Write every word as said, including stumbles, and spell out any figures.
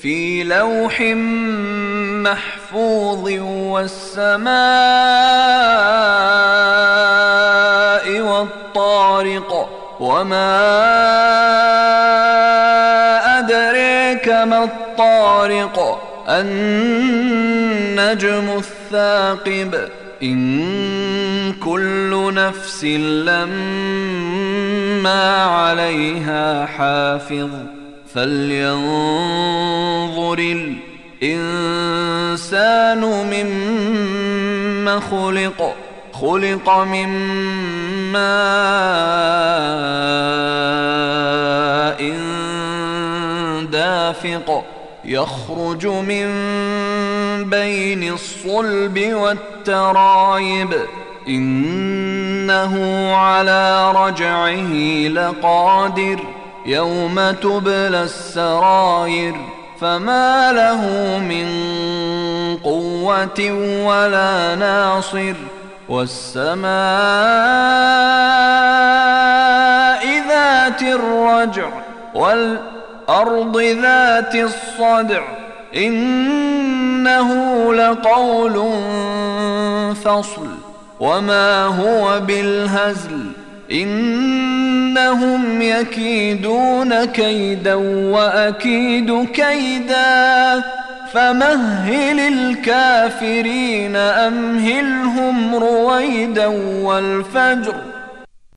في لوح محفوظ والسماء والطارق وما أدريك ما الطارق النجم الثاقب إن كل نفس لما عليها حافظ فلينظر الإنسان مما خلق خلق من ماء دافق يخرج من بين الصلب والترايب إنه على رجعه لقادر يوم تبلى السراير فما له من قوة ولا ناصر والسماء ذات الرجع والأرض ذات الصدع إنه لقول فصل وما هو بالهزل إنهم يكيدون كيدا وأكيد كيدا فمهل الكافرين أمهلهم رويدا والفجر